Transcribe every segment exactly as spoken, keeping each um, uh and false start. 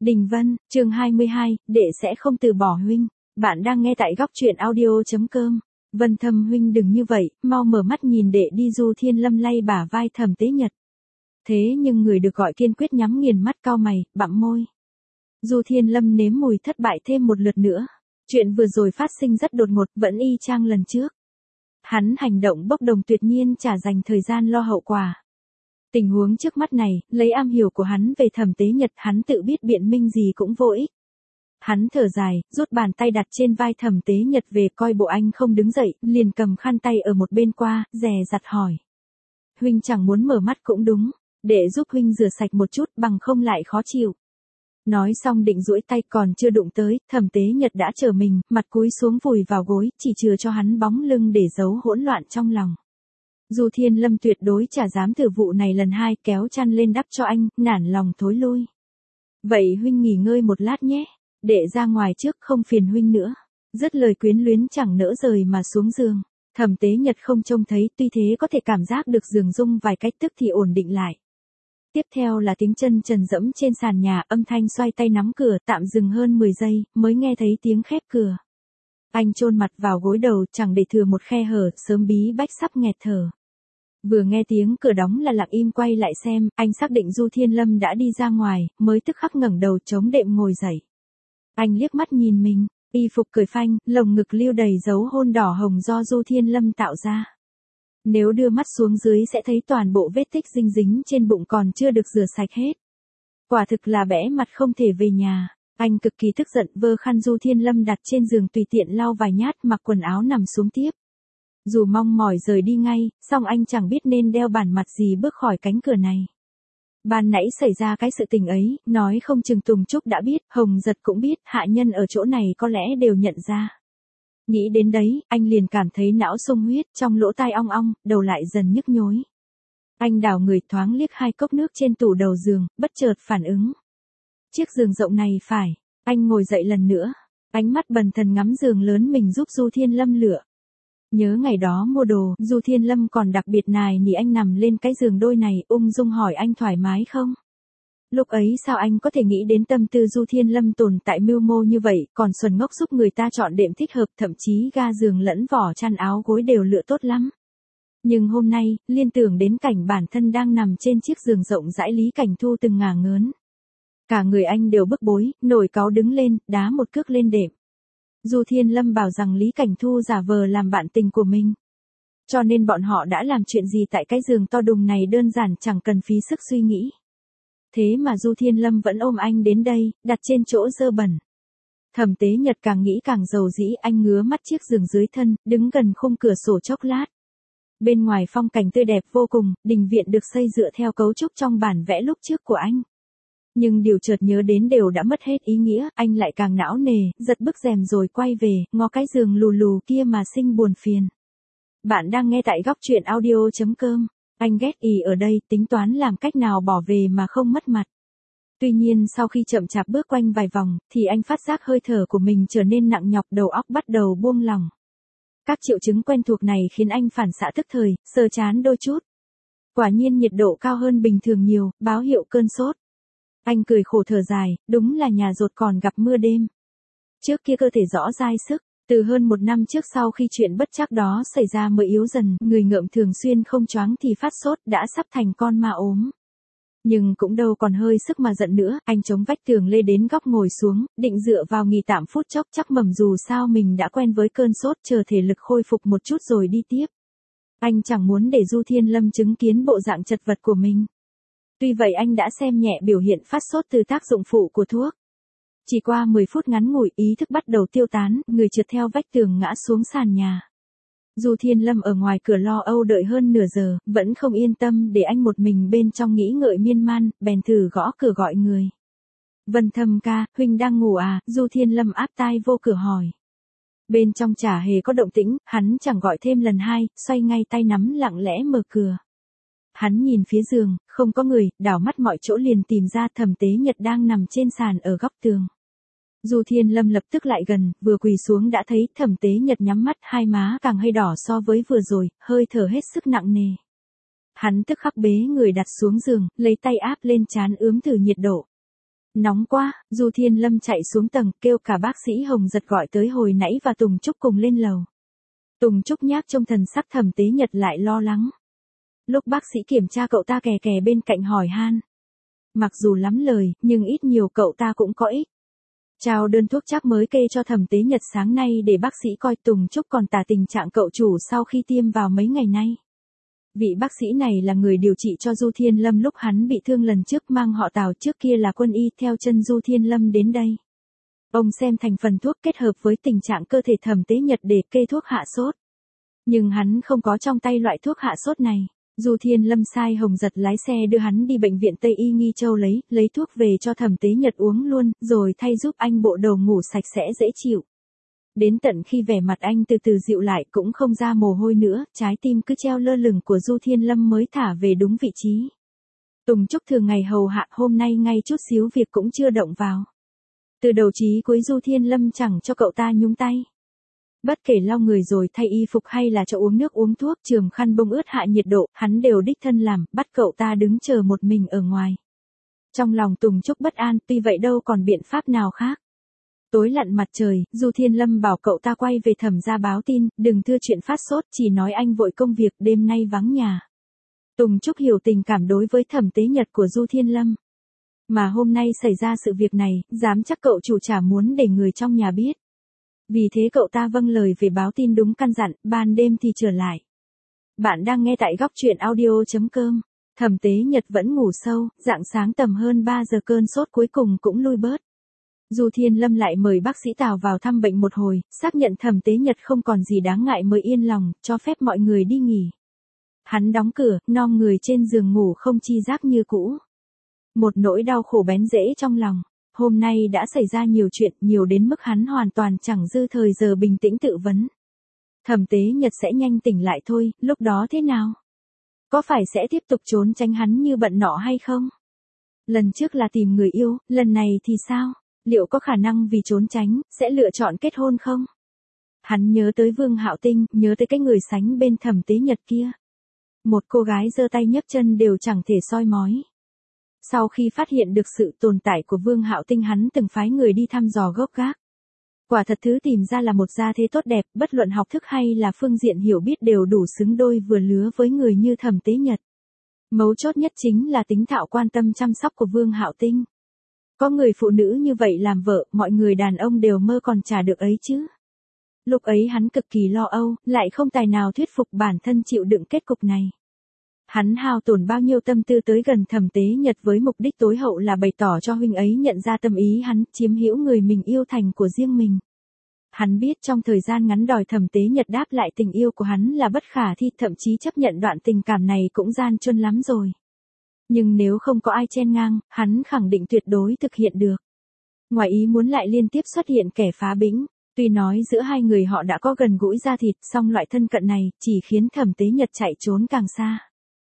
Đình Vân, chương hai mươi hai, đệ sẽ không từ bỏ huynh. Bạn đang nghe tại góc truyện audio chấm com. Vân Thâm huynh đừng như vậy, mau mở mắt nhìn đệ đi. Du Thiên Lâm lay bả vai Thẩm Tế Nhật. Thế nhưng người được gọi kiên quyết nhắm nghiền mắt cau mày, bặm môi. Du Thiên Lâm nếm mùi thất bại thêm một lượt nữa. Chuyện vừa rồi phát sinh rất đột ngột, vẫn y chang lần trước. Hắn hành động bốc đồng tuyệt nhiên chả dành thời gian lo hậu quả. Tình huống trước mắt này, lấy am hiểu của hắn về Thẩm Tế Nhật, hắn tự biết biện minh gì cũng vô ích. Hắn thở dài, rút bàn tay đặt trên vai Thẩm Tế Nhật về, coi bộ anh không đứng dậy, liền cầm khăn tay ở một bên qua, dè dặt hỏi. Huynh chẳng muốn mở mắt cũng đúng, để giúp huynh rửa sạch một chút, bằng không lại khó chịu. Nói xong định duỗi tay, còn chưa đụng tới, Thẩm Tế Nhật đã chờ mình, mặt cúi xuống vùi vào gối, chỉ chừa cho hắn bóng lưng để giấu hỗn loạn trong lòng. Du Thiên Lâm tuyệt đối chả dám thử vụ này lần hai, kéo chăn lên đắp cho anh, nản lòng thối lui. Vậy huynh nghỉ ngơi một lát nhé, để ra ngoài trước không phiền huynh nữa. Dứt lời quyến luyến chẳng nỡ rời mà xuống giường. Thẩm Tế Nhật không trông thấy, tuy thế có thể cảm giác được giường rung vài cách, tức thì ổn định lại. Tiếp theo là tiếng chân trần dẫm trên sàn nhà, âm thanh xoay tay nắm cửa, tạm dừng hơn mười giây, mới nghe thấy tiếng khép cửa. Anh chôn mặt vào gối đầu, chẳng để thừa một khe hở, sớm bí bách sắp nghẹt thở. Vừa nghe tiếng cửa đóng là lặng im quay lại xem, anh xác định Du Thiên Lâm đã đi ra ngoài, mới tức khắc ngẩng đầu chống đệm ngồi dậy. Anh liếc mắt nhìn mình, y phục cởi phanh, lồng ngực lưu đầy dấu hôn đỏ hồng do Du Thiên Lâm tạo ra. Nếu đưa mắt xuống dưới sẽ thấy toàn bộ vết tích dinh dính trên bụng còn chưa được rửa sạch hết. Quả thực là bẽ mặt không thể về nhà. Anh cực kỳ tức giận, vơ khăn Du Thiên Lâm đặt trên giường tùy tiện lau vài nhát, mặc quần áo nằm xuống tiếp. Dù mong mỏi rời đi ngay, song anh chẳng biết nên đeo bản mặt gì bước khỏi cánh cửa này. Ban nãy xảy ra cái sự tình ấy, nói không chừng Tùng Trúc đã biết, Hồng Giật cũng biết, hạ nhân ở chỗ này có lẽ đều nhận ra. Nghĩ đến đấy, anh liền cảm thấy não sung huyết, trong lỗ tai ong ong, đầu lại dần nhức nhối. Anh đảo người thoáng liếc hai cốc nước trên tủ đầu giường, bất chợt phản ứng. Chiếc giường rộng này phải, anh ngồi dậy lần nữa, ánh mắt bần thần ngắm giường lớn mình giúp Du Thiên Lâm lựa. Nhớ ngày đó mua đồ, Du Thiên Lâm còn đặc biệt nài nỉ anh nằm lên cái giường đôi này, ung dung hỏi anh thoải mái không? Lúc ấy sao anh có thể nghĩ đến tâm tư Du Thiên Lâm tồn tại mưu mô như vậy, còn xuẩn ngốc giúp người ta chọn đệm thích hợp, thậm chí ga giường lẫn vỏ chăn áo gối đều lựa tốt lắm. Nhưng hôm nay, liên tưởng đến cảnh bản thân đang nằm trên chiếc giường rộng rãi, Lý Cảnh Thu từng ngả ngớn. Cả người anh đều bức bối, nổi cáu đứng lên, đá một cước lên đệm. Du Thiên Lâm bảo rằng Lý Cảnh Thu giả vờ làm bạn tình của mình. Cho nên bọn họ đã làm chuyện gì tại cái giường to đùng này đơn giản chẳng cần phí sức suy nghĩ. Thế mà Du Thiên Lâm vẫn ôm anh đến đây, đặt trên chỗ dơ bẩn. Thẩm Tế Nhật càng nghĩ càng dầu dĩ, anh ngứa mắt chiếc giường dưới thân, đứng gần khung cửa sổ chốc lát. Bên ngoài phong cảnh tươi đẹp vô cùng, đình viện được xây dựa theo cấu trúc trong bản vẽ lúc trước của anh. Nhưng điều chợt nhớ đến đều đã mất hết ý nghĩa, anh lại càng não nề, giật bức rèm rồi quay về, ngó cái giường lù lù kia mà sinh buồn phiền. Bạn đang nghe tại góc truyện audio chấm com. Anh ghét ì ở đây, tính toán làm cách nào bỏ về mà không mất mặt. Tuy nhiên sau khi chậm chạp bước quanh vài vòng, thì anh phát giác hơi thở của mình trở nên nặng nhọc, đầu óc bắt đầu buông lỏng. Các triệu chứng quen thuộc này khiến anh phản xạ tức thời, sờ chán đôi chút. Quả nhiên nhiệt độ cao hơn bình thường nhiều, báo hiệu cơn sốt. Anh cười khổ thở dài, đúng là nhà dột còn gặp mưa đêm. Trước kia cơ thể rõ dai sức, từ hơn một năm trước sau khi chuyện bất trắc đó xảy ra mới yếu dần, người ngợm thường xuyên không choáng thì phát sốt, đã sắp thành con ma ốm. Nhưng cũng đâu còn hơi sức mà giận nữa, anh chống vách tường lê đến góc ngồi xuống, định dựa vào nghỉ tạm phút chốc, chắc mầm dù sao mình đã quen với cơn sốt, chờ thể lực khôi phục một chút rồi đi tiếp. Anh chẳng muốn để Du Thiên Lâm chứng kiến bộ dạng chật vật của mình. Tuy vậy anh đã xem nhẹ biểu hiện phát sốt từ tác dụng phụ của thuốc. Chỉ qua mười phút ngắn ngủi, ý thức bắt đầu tiêu tán, người trượt theo vách tường ngã xuống sàn nhà. Du Thiên Lâm ở ngoài cửa lo âu đợi hơn nửa giờ, vẫn không yên tâm để anh một mình bên trong nghĩ ngợi miên man, bèn thử gõ cửa gọi người. Vân Thâm ca, huynh đang ngủ à? Du Thiên Lâm áp tai vô cửa hỏi. Bên trong chả hề có động tĩnh, hắn chẳng gọi thêm lần hai, xoay ngay tay nắm lặng lẽ mở cửa. Hắn nhìn phía giường, không có người, đảo mắt mọi chỗ liền tìm ra Thẩm Tế Nhật đang nằm trên sàn ở góc tường. Du Thiên Lâm lập tức lại gần, vừa quỳ xuống đã thấy Thẩm Tế Nhật nhắm mắt, hai má càng hay đỏ so với vừa rồi, hơi thở hết sức nặng nề. Hắn tức khắc bế người đặt xuống giường, lấy tay áp lên trán ướm thử nhiệt độ. Nóng quá, Du Thiên Lâm chạy xuống tầng kêu cả bác sĩ Hồng Giật gọi tới hồi nãy và Tùng Trúc cùng lên lầu. Tùng Trúc nhác trông thần sắc Thẩm Tế Nhật lại lo lắng. Lúc bác sĩ kiểm tra cậu ta kè kè bên cạnh hỏi han. Mặc dù lắm lời, nhưng ít nhiều cậu ta cũng có ích. Trao đơn thuốc chắc mới kê cho Thẩm Tế Nhật sáng nay để bác sĩ coi. Tùng Trúc còn tả tình trạng cậu chủ sau khi tiêm vào mấy ngày nay. Vị bác sĩ này là người điều trị cho Du Thiên Lâm lúc hắn bị thương lần trước, mang họ Tào, trước kia là quân y, theo chân Du Thiên Lâm đến đây. Ông xem thành phần thuốc kết hợp với tình trạng cơ thể Thẩm Tế Nhật để kê thuốc hạ sốt. Nhưng hắn không có trong tay loại thuốc hạ sốt này. Du Thiên Lâm sai Hồng Giật lái xe đưa hắn đi bệnh viện Tây Y Nghi Châu lấy, lấy thuốc về cho Thẩm Tế Nhật uống luôn, rồi thay giúp anh bộ đồ ngủ sạch sẽ dễ chịu. Đến tận khi vẻ mặt anh từ từ dịu lại cũng không ra mồ hôi nữa, trái tim cứ treo lơ lửng của Du Thiên Lâm mới thả về đúng vị trí. Tùng Trúc thường ngày hầu hạ, hôm nay ngay chút xíu việc cũng chưa động vào. Từ đầu chí cuối Du Thiên Lâm chẳng cho cậu ta nhúng tay. Bất kể lau người rồi thay y phục hay là cho uống nước uống thuốc, chườm khăn bông ướt hạ nhiệt độ, hắn đều đích thân làm, bắt cậu ta đứng chờ một mình ở ngoài. Trong lòng Tùng Trúc bất an, tuy vậy đâu còn biện pháp nào khác. Tối lặn mặt trời, Du Thiên Lâm bảo cậu ta quay về Thẩm gia báo tin, đừng thưa chuyện phát sốt, chỉ nói anh vội công việc, đêm nay vắng nhà. Tùng Trúc hiểu tình cảm đối với Thẩm Tế Nhật của Du Thiên Lâm. Mà hôm nay xảy ra sự việc này, dám chắc cậu chủ chả muốn để người trong nhà biết. Vì thế cậu ta vâng lời về báo tin đúng căn dặn, ban đêm thì trở lại. Bạn đang nghe tại góc truyện audio chấm com. Thẩm Tế Nhật vẫn ngủ sâu, rạng sáng tầm hơn ba giờ cơn sốt cuối cùng cũng lui bớt. Du Thiên Lâm lại mời bác sĩ Tào vào thăm bệnh một hồi, xác nhận Thẩm Tế Nhật không còn gì đáng ngại mới yên lòng, cho phép mọi người đi nghỉ. Hắn đóng cửa, non người trên giường ngủ không chi giác như cũ. Một nỗi đau khổ bén rễ trong lòng. Hôm nay đã xảy ra nhiều chuyện, nhiều đến mức hắn hoàn toàn chẳng dư thời giờ bình tĩnh tự vấn. Thẩm Tế Nhật sẽ nhanh tỉnh lại thôi, lúc đó thế nào? Có phải sẽ tiếp tục trốn tránh hắn như bận nọ hay không? Lần trước là tìm người yêu, lần này thì sao? Liệu có khả năng vì trốn tránh, sẽ lựa chọn kết hôn không? Hắn nhớ tới Vương Hạo Tinh, nhớ tới cái người sánh bên Thẩm Tế Nhật kia. Một cô gái giơ tay nhấc chân đều chẳng thể soi mói. Sau khi phát hiện được sự tồn tại của Vương Hạo Tinh, hắn từng phái người đi thăm dò gốc gác. Quả thật thứ tìm ra là một gia thế tốt đẹp, bất luận học thức hay là phương diện hiểu biết đều đủ xứng đôi vừa lứa với người như Thẩm Tế Nhật. Mấu chốt nhất chính là tính thạo quan tâm chăm sóc của Vương Hạo Tinh. Có người phụ nữ như vậy làm vợ, mọi người đàn ông đều mơ còn chả được ấy chứ. Lúc ấy hắn cực kỳ lo âu, lại không tài nào thuyết phục bản thân chịu đựng kết cục này. Hắn hao tổn bao nhiêu tâm tư tới gần Thẩm Tế Nhật với mục đích tối hậu là bày tỏ cho huynh ấy nhận ra tâm ý hắn, chiếm hữu người mình yêu thành của riêng mình. Hắn biết trong thời gian ngắn đòi Thẩm Tế Nhật đáp lại tình yêu của hắn là bất khả thi, thậm chí chấp nhận đoạn tình cảm này cũng gian truân lắm rồi. Nhưng nếu không có ai chen ngang, hắn khẳng định tuyệt đối thực hiện được. Ngoài ý muốn lại liên tiếp xuất hiện kẻ phá bĩnh. Tuy nói giữa hai người họ đã có gần gũi da thịt, song loại thân cận này chỉ khiến Thẩm Tế Nhật chạy trốn càng xa.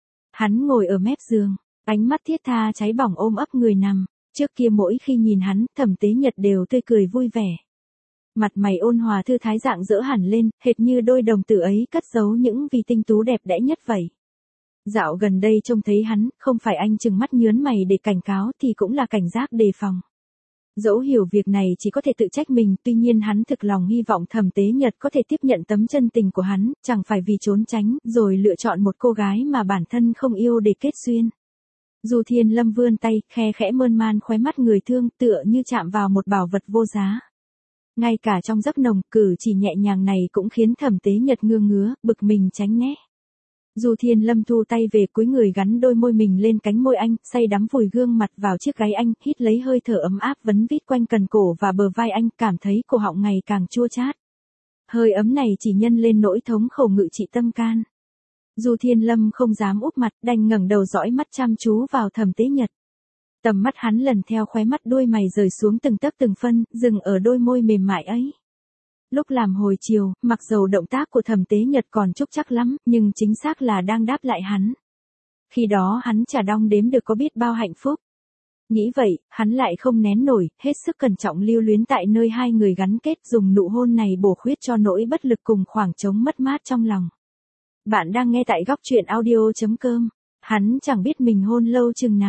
Hắn ngồi ở mép giường, ánh mắt thiết tha cháy bỏng ôm ấp người nằm. Trước kia mỗi khi nhìn hắn, Thẩm Tế Nhật đều tươi cười vui vẻ. Mặt mày ôn hòa thư thái rạng rỡ hẳn lên, hệt như đôi đồng tử ấy cất giấu những vì tinh tú đẹp đẽ nhất vậy. Dạo gần đây trông thấy hắn, không phải anh trừng mắt nhớn mày để cảnh cáo thì cũng là cảnh giác đề phòng. Dẫu hiểu việc này chỉ có thể tự trách mình, tuy nhiên hắn thực lòng hy vọng Thẩm Tế Nhật có thể tiếp nhận tấm chân tình của hắn, chẳng phải vì trốn tránh, rồi lựa chọn một cô gái mà bản thân không yêu để kết duyên. Du Thiên Lâm vươn tay, khe khẽ mơn man khóe mắt người thương, tựa như chạm vào một bảo vật vô giá. Ngay cả trong giấc nồng, cử chỉ nhẹ nhàng này cũng khiến Thẩm Tế Nhật ngơ ngứa, bực mình tránh né. Du Thiên Lâm thu tay về, cúi người gắn đôi môi mình lên cánh môi anh, say đắm vùi gương mặt vào chiếc gáy anh, hít lấy hơi thở ấm áp vấn vít quanh cần cổ và bờ vai anh, cảm thấy cổ họng ngày càng chua chát. Hơi ấm này chỉ nhân lên nỗi thống khổ ngự trị tâm can. Du Thiên Lâm không dám úp mặt, đành ngẩng đầu dõi mắt chăm chú vào Thẩm Tế Nhật. Tầm mắt hắn lần theo khóe mắt đuôi mày rời xuống từng tấc từng phân, dừng ở đôi môi mềm mại ấy. Lúc làm hồi chiều, mặc dầu động tác của Thẩm Tế Nhật còn trúc chắc lắm, nhưng chính xác là đang đáp lại hắn. Khi đó hắn chả đong đếm được có biết bao hạnh phúc. Nghĩ vậy, hắn lại không nén nổi, hết sức cẩn trọng lưu luyến tại nơi hai người gắn kết, dùng nụ hôn này bổ khuyết cho nỗi bất lực cùng khoảng trống mất mát trong lòng. Bạn đang nghe tại góc truyện audio chấm com. Hắn chẳng biết mình hôn lâu chừng nào.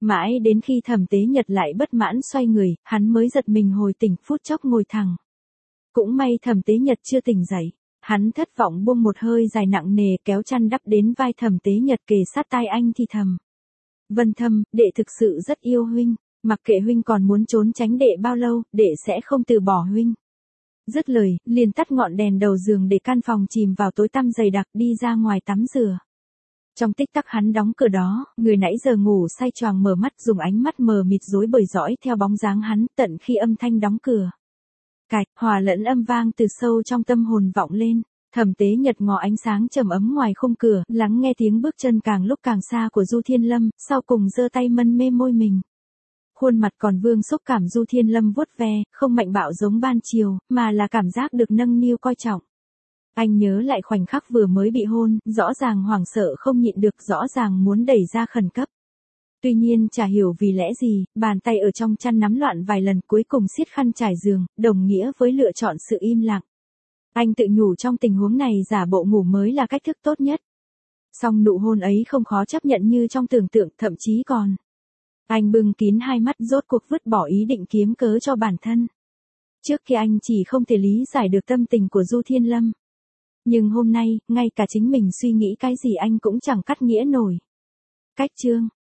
Mãi đến khi Thẩm Tế Nhật lại bất mãn xoay người, hắn mới giật mình hồi tỉnh, phút chốc ngồi thẳng. Cũng may Thẩm Tế Nhật chưa tỉnh dậy. Hắn thất vọng buông một hơi dài nặng nề, kéo chăn đắp đến vai Thẩm Tế Nhật, kề sát tai anh thì thầm. Vân Thâm, đệ thực sự rất yêu huynh, mặc kệ huynh còn muốn trốn tránh đệ bao lâu, đệ sẽ không từ bỏ huynh. Dứt lời, liền tắt ngọn đèn đầu giường để căn phòng chìm vào tối tăm dày đặc, đi ra ngoài tắm rửa. Trong tích tắc hắn đóng cửa đó, người nãy giờ ngủ say choàng mở mắt, dùng ánh mắt mờ mịt rối bời dõi theo bóng dáng hắn, tận khi âm thanh đóng cửa. Cạch, hòa lẫn âm vang từ sâu trong tâm hồn vọng lên. Thẩm Tế Nhật ngó ánh sáng trầm ấm ngoài khung cửa, lắng nghe tiếng bước chân càng lúc càng xa của Du Thiên Lâm, sau cùng giơ tay mân mê môi mình. Khuôn mặt còn vương xúc cảm Du Thiên Lâm vuốt ve, không mạnh bạo giống ban chiều, mà là cảm giác được nâng niu coi trọng. Anh nhớ lại khoảnh khắc vừa mới bị hôn, rõ ràng hoảng sợ không nhịn được, rõ ràng muốn đẩy ra khẩn cấp. Tuy nhiên chả hiểu vì lẽ gì, bàn tay ở trong chăn nắm loạn vài lần, cuối cùng siết khăn trải giường, đồng nghĩa với lựa chọn sự im lặng. Anh tự nhủ trong tình huống này giả bộ ngủ mới là cách thức tốt nhất. Song nụ hôn ấy không khó chấp nhận như trong tưởng tượng, thậm chí còn. Anh bưng kín hai mắt, rốt cuộc vứt bỏ ý định kiếm cớ cho bản thân. Trước khi anh chỉ không thể lý giải được tâm tình của Du Thiên Lâm. Nhưng hôm nay, ngay cả chính mình suy nghĩ cái gì anh cũng chẳng cắt nghĩa nổi. Cách chương